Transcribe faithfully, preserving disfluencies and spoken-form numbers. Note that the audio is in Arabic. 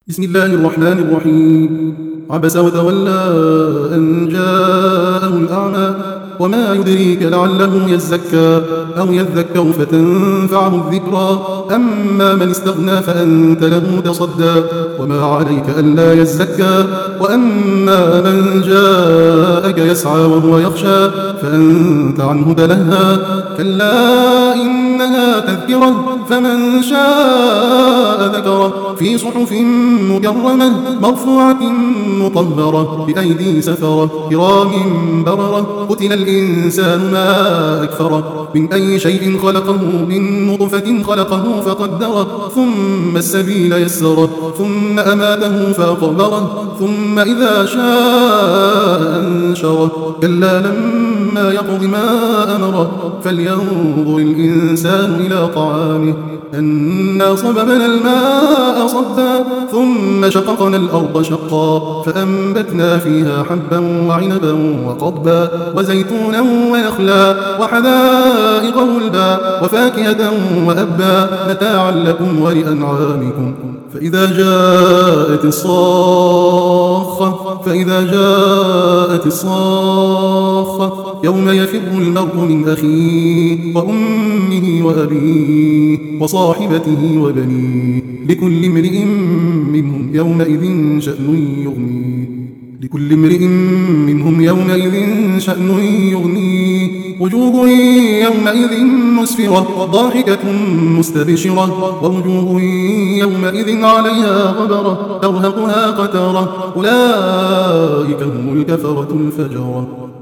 بسم الله الرحمن الرحيم. عبس وتولى أن جاءه الأعمى وما يدريك لعله يزكى أو يذكر فتنفعه الذكرى أما من استغنى فأنت له تصدى وما عليك ألا يزكى وأما من جاءك يسعى وهو يخشى فأنت عنه تلهى كلا إنها تذكرة فمن شاء ذكره في صحف مكرمة مرفوعة مطهرة بأيدي سفرة كرام بررة قتل الإنسان ما أكفره من أي شيء خلقه من نطفة خلقه فقدره ثم السبيل يسره ثم أماته فأقبره ثم إذا شاء أنشره كلا لما يقض ما أمره فلينظر الإنسان إلى طعامه أنا صببنا الماء صبا ثم شققنا الأرض شقا فأنبتنا فيها حبا وعنبا وقضبا وزيتونا ونخلا وحدائق غلبا وفاكهة وأبا متاعا لكم ولأنعامكم فإذا جاءت الصاخة فإذا جاءت الصاخة يوم يفر المرء من أخيه وأمه وأبيه وصاحبته وبنيه لكل امرئ منهم يومئذ شأن يغنيه لكل امرئ منهم يومئذ شأن يغنيه وجوه يومئذ مسفرة ضاحكة مستبشرة ووجوه يومئذ عليها غبرة ترهقها قترة أولئك هم الكفرة الفجرة